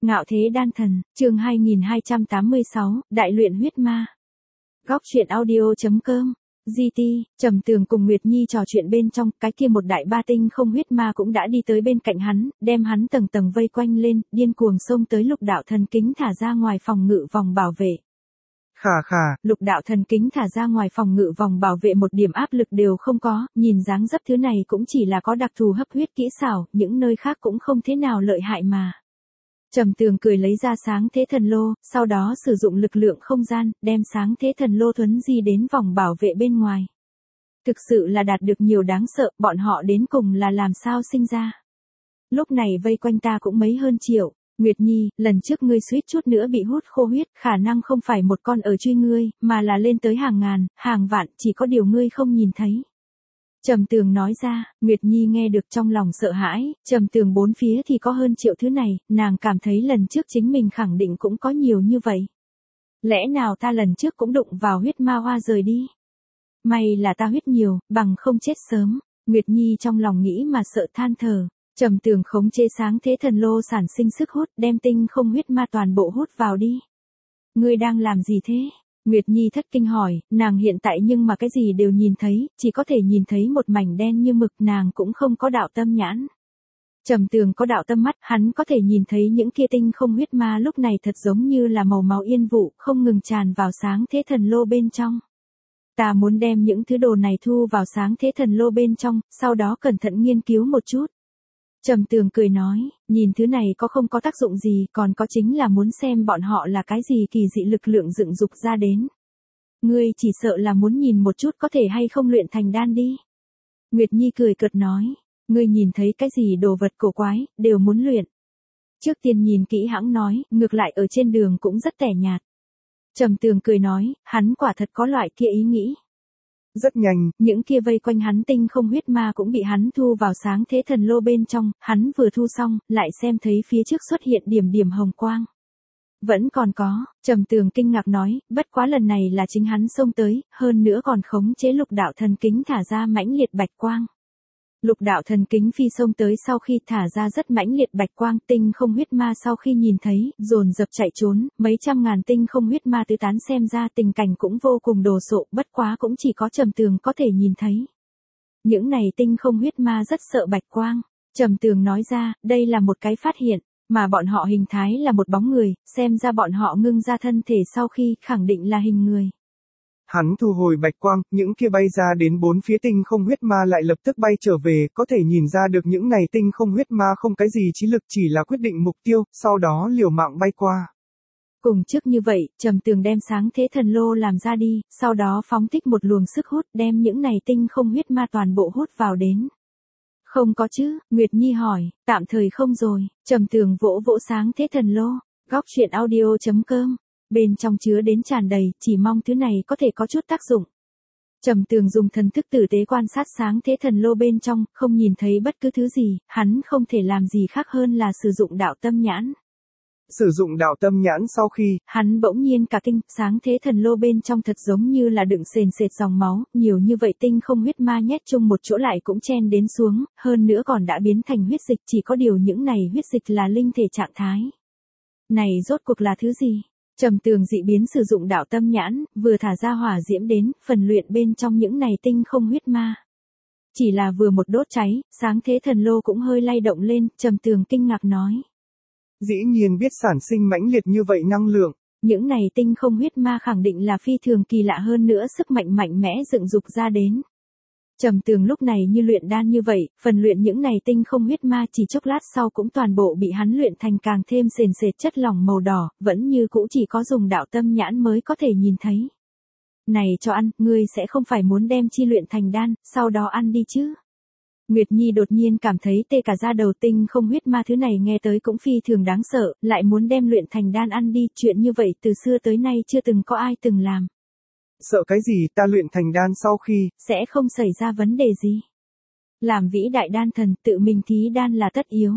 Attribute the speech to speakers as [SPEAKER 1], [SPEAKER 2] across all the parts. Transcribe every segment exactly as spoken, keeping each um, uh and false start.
[SPEAKER 1] Ngạo thế đan thần, chương hai nghìn hai trăm tám mươi sáu, Đại luyện huyết ma. Góc truyện audio.com, giê tê, Trầm Tường cùng Nguyệt Nhi trò chuyện bên trong, cái kia một đại ba tinh không huyết ma cũng đã đi tới bên cạnh hắn, đem hắn tầng tầng vây quanh lên, điên cuồng xông tới lục đạo thần kính thả ra ngoài phòng ngự vòng bảo vệ.
[SPEAKER 2] Khà khà,
[SPEAKER 1] lục đạo thần kính thả ra ngoài phòng ngự vòng bảo vệ một điểm áp lực đều không có, nhìn dáng dấp thứ này cũng chỉ là có đặc thù hấp huyết kỹ xảo, những nơi khác cũng không thế nào lợi hại mà. Trầm Tường cười lấy ra sáng thế thần lô, sau đó sử dụng lực lượng không gian, đem sáng thế thần lô thuấn di đến vòng bảo vệ bên ngoài. Thực sự là đạt được nhiều đáng sợ, bọn họ đến cùng là làm sao sinh ra. Lúc này vây quanh ta cũng mấy hơn triệu. Nguyệt Nhi, lần trước ngươi suýt chút nữa bị hút khô huyết, khả năng không phải một con ở truy ngươi, mà là lên tới hàng ngàn, hàng vạn, chỉ có điều ngươi không nhìn thấy. Trầm Tường nói ra, Nguyệt Nhi nghe được trong lòng sợ hãi, Trầm Tường bốn phía thì có hơn triệu thứ này, nàng cảm thấy lần trước chính mình khẳng định cũng có nhiều như vậy. Lẽ nào ta lần trước cũng đụng vào huyết ma hoa rời đi? May là ta huyết nhiều, bằng không chết sớm. Nguyệt Nhi trong lòng nghĩ mà sợ than thở. Trầm Tường khống chế sáng thế thần lô sản sinh sức hút, đem tinh không huyết ma toàn bộ hút vào đi. Ngươi đang làm gì thế? Nguyệt Nhi thất kinh hỏi, nàng hiện tại nhưng mà cái gì đều nhìn thấy, chỉ có thể nhìn thấy một mảnh đen như mực, nàng cũng không có đạo tâm nhãn. Trầm Tường có đạo tâm mắt, hắn có thể nhìn thấy những kia tinh không huyết ma lúc này thật giống như là màu máu yên vụ, không ngừng tràn vào sáng thế thần lô bên trong. Ta muốn đem những thứ đồ này thu vào sáng thế thần lô bên trong, sau đó cẩn thận nghiên cứu một chút. Trầm Tường cười nói, nhìn thứ này có không có tác dụng gì, còn có chính là muốn xem bọn họ là cái gì kỳ dị lực lượng dựng dục ra đến. Ngươi chỉ sợ là muốn nhìn một chút có thể hay không luyện thành đan đi. Nguyệt Nhi cười cợt nói, ngươi nhìn thấy cái gì đồ vật cổ quái, đều muốn luyện. Trước tiên nhìn kỹ hãng nói, ngược lại ở trên đường cũng rất tẻ nhạt. Trầm Tường cười nói, hắn quả thật có loại kia ý nghĩ.
[SPEAKER 2] Rất nhanh,
[SPEAKER 1] những kia vây quanh hắn tinh không huyết ma cũng bị hắn thu vào sáng thế thần lô bên trong, hắn vừa thu xong, lại xem thấy phía trước xuất hiện điểm điểm hồng quang. Vẫn còn có, Trầm Tường kinh ngạc nói, bất quá lần này là chính hắn xông tới, hơn nữa còn khống chế lục đạo thần kính thả ra mãnh liệt bạch quang. Lục đạo thần kính phi xông tới sau khi thả ra rất mãnh liệt bạch quang, tinh không huyết ma sau khi nhìn thấy, dồn dập chạy trốn, mấy trăm ngàn tinh không huyết ma tứ tán xem ra tình cảnh cũng vô cùng đồ sộ, bất quá cũng chỉ có Trầm Tường có thể nhìn thấy. Những này tinh không huyết ma rất sợ bạch quang. Trầm Tường nói ra, đây là một cái phát hiện, mà bọn họ hình thái là một bóng người, xem ra bọn họ ngưng ra thân thể sau khi khẳng định là hình người.
[SPEAKER 2] Hắn thu hồi bạch quang, những kia bay ra đến bốn phía tinh không huyết ma lại lập tức bay trở về, có thể nhìn ra được những này tinh không huyết ma không cái gì trí lực, chỉ là quyết định mục tiêu, sau đó liều mạng bay qua.
[SPEAKER 1] Cùng trước như vậy, Trầm Tường đem sáng thế thần lô làm ra đi, sau đó phóng thích một luồng sức hút, đem những này tinh không huyết ma toàn bộ hút vào đến. Không có chứ, Nguyệt Nhi hỏi, tạm thời không rồi. Trầm Tường vỗ vỗ sáng thế thần lô, góc truyện audio.com. Bên trong chứa đến tràn đầy, chỉ mong thứ này có thể có chút tác dụng. Trầm Tường dùng thần thức tử tế quan sát sáng thế thần lô bên trong, không nhìn thấy bất cứ thứ gì, hắn không thể làm gì khác hơn là sử dụng đạo tâm nhãn.
[SPEAKER 2] Sử dụng đạo tâm nhãn sau khi,
[SPEAKER 1] hắn bỗng nhiên cả kinh, sáng thế thần lô bên trong thật giống như là đựng sền sệt dòng máu, nhiều như vậy tinh không huyết ma nhét chung một chỗ lại cũng chen đến xuống, hơn nữa còn đã biến thành huyết dịch, chỉ có điều những này huyết dịch là linh thể trạng thái. Này rốt cuộc là thứ gì? Trầm Tường dị biến sử dụng đạo tâm nhãn, vừa thả ra hỏa diễm đến, phần luyện bên trong những này tinh không huyết ma. Chỉ là vừa một đốt cháy, sáng thế thần lô cũng hơi lay động lên, Trầm Tường kinh ngạc nói.
[SPEAKER 2] Dĩ nhiên biết sản sinh mãnh liệt như vậy năng lượng.
[SPEAKER 1] Những này tinh không huyết ma khẳng định là phi thường kỳ lạ hơn nữa sức mạnh mạnh mẽ dựng dục ra đến. Trầm Tường lúc này như luyện đan như vậy, phần luyện những này tinh không huyết ma chỉ chốc lát sau cũng toàn bộ bị hắn luyện thành càng thêm sền sệt chất lỏng màu đỏ, vẫn như cũ chỉ có dùng đạo tâm nhãn mới có thể nhìn thấy. Này cho ăn, ngươi sẽ không phải muốn đem chi luyện thành đan, sau đó ăn đi chứ? Nguyệt Nhi đột nhiên cảm thấy tê cả da đầu, tinh không huyết ma thứ này nghe tới cũng phi thường đáng sợ, lại muốn đem luyện thành đan ăn đi, chuyện như vậy từ xưa tới nay chưa từng có ai từng làm.
[SPEAKER 2] Sợ cái gì, ta luyện thành đan sau khi,
[SPEAKER 1] sẽ không xảy ra vấn đề gì. Làm vĩ đại đan thần, tự mình thí đan là tất yếu.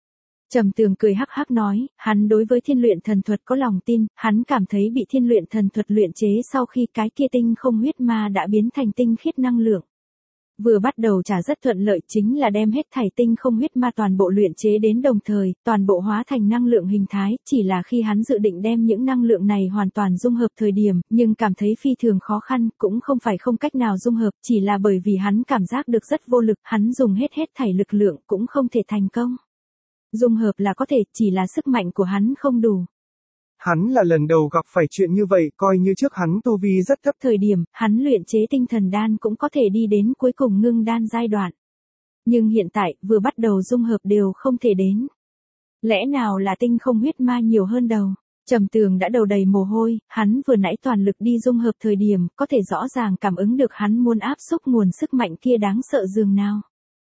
[SPEAKER 1] Trầm Tường cười hắc hắc nói, hắn đối với thiên luyện thần thuật có lòng tin, hắn cảm thấy bị thiên luyện thần thuật luyện chế sau khi cái kia tinh không huyết ma đã biến thành tinh khiết năng lượng. Vừa bắt đầu trả rất thuận lợi chính là đem hết thảy tinh không huyết ma toàn bộ luyện chế đến đồng thời, toàn bộ hóa thành năng lượng hình thái, chỉ là khi hắn dự định đem những năng lượng này hoàn toàn dung hợp thời điểm, nhưng cảm thấy phi thường khó khăn, cũng không phải không cách nào dung hợp, chỉ là bởi vì hắn cảm giác được rất vô lực, hắn dùng hết hết thảy lực lượng cũng không thể thành công. Dung hợp là có thể, chỉ là sức mạnh của hắn không đủ.
[SPEAKER 2] Hắn là lần đầu gặp phải chuyện như vậy, coi như trước hắn tu vi rất thấp.
[SPEAKER 1] Thời điểm, hắn luyện chế tinh thần đan cũng có thể đi đến cuối cùng ngưng đan giai đoạn. Nhưng hiện tại, vừa bắt đầu dung hợp đều không thể đến. Lẽ nào là tinh không huyết ma nhiều hơn đầu? Trầm Tường đã đầu đầy mồ hôi, hắn vừa nãy toàn lực đi dung hợp thời điểm, có thể rõ ràng cảm ứng được hắn muốn áp xúc nguồn sức mạnh kia đáng sợ dường nào.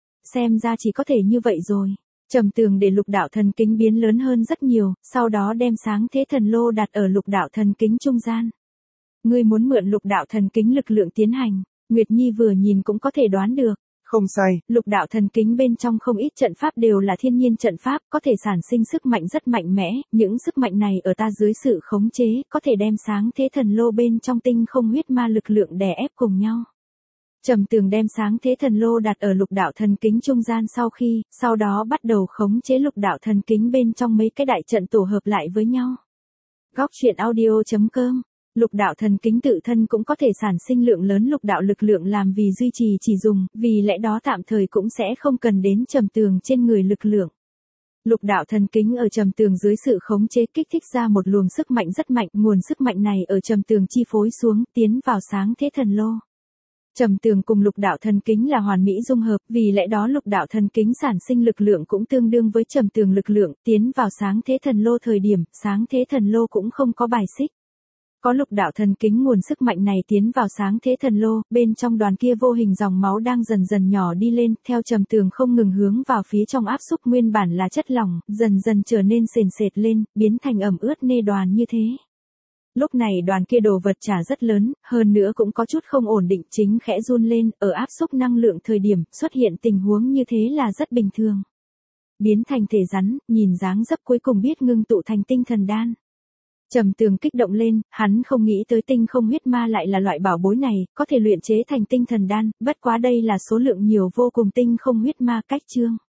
[SPEAKER 1] Xem ra chỉ có thể như vậy rồi. Trầm Tường để lục đạo thần kính biến lớn hơn rất nhiều, sau đó đem sáng thế thần lô đặt ở lục đạo thần kính trung gian. Ngươi muốn mượn lục đạo thần kính lực lượng tiến hành, Nguyệt Nhi vừa nhìn cũng có thể đoán được.
[SPEAKER 2] Không sai,
[SPEAKER 1] lục đạo thần kính bên trong không ít trận pháp đều là thiên nhiên trận pháp, có thể sản sinh sức mạnh rất mạnh mẽ, những sức mạnh này ở ta dưới sự khống chế, có thể đem sáng thế thần lô bên trong tinh không huyết ma lực lượng đè ép cùng nhau. Trầm Tường đem sáng thế thần lô đặt ở lục đạo thần kính trung gian sau khi, sau đó bắt đầu khống chế lục đạo thần kính bên trong mấy cái đại trận tổ hợp lại với nhau. Góc truyện audio chấm com. Lục đạo thần kính tự thân cũng có thể sản sinh lượng lớn lục đạo lực lượng làm vì duy trì chỉ dùng, vì lẽ đó tạm thời cũng sẽ không cần đến Trầm Tường trên người lực lượng. Lục đạo thần kính ở Trầm Tường dưới sự khống chế kích thích ra một luồng sức mạnh rất mạnh, nguồn sức mạnh này ở Trầm Tường chi phối xuống, tiến vào sáng thế thần lô. Trầm Tường cùng lục đạo thần kính là hoàn mỹ dung hợp, vì lẽ đó lục đạo thần kính sản sinh lực lượng cũng tương đương với Trầm Tường lực lượng, tiến vào sáng thế thần lô thời điểm, sáng thế thần lô cũng không có bài xích. Có lục đạo thần kính nguồn sức mạnh này tiến vào sáng thế thần lô, bên trong đoàn kia vô hình dòng máu đang dần dần nhỏ đi lên, theo Trầm Tường không ngừng hướng vào phía trong áp xúc nguyên bản là chất lỏng, dần dần trở nên sền sệt lên, biến thành ẩm ướt nê đoàn như thế. Lúc này đoàn kia đồ vật trả rất lớn, hơn nữa cũng có chút không ổn định, chính khẽ run lên, ở áp xúc năng lượng thời điểm, xuất hiện tình huống như thế là rất bình thường. Biến thành thể rắn, nhìn dáng dấp cuối cùng biết ngưng tụ thành tinh thần đan. Trầm Tường kích động lên, hắn không nghĩ tới tinh không huyết ma lại là loại bảo bối này, có thể luyện chế thành tinh thần đan, bất quá đây là số lượng nhiều vô cùng tinh không huyết ma cách chương.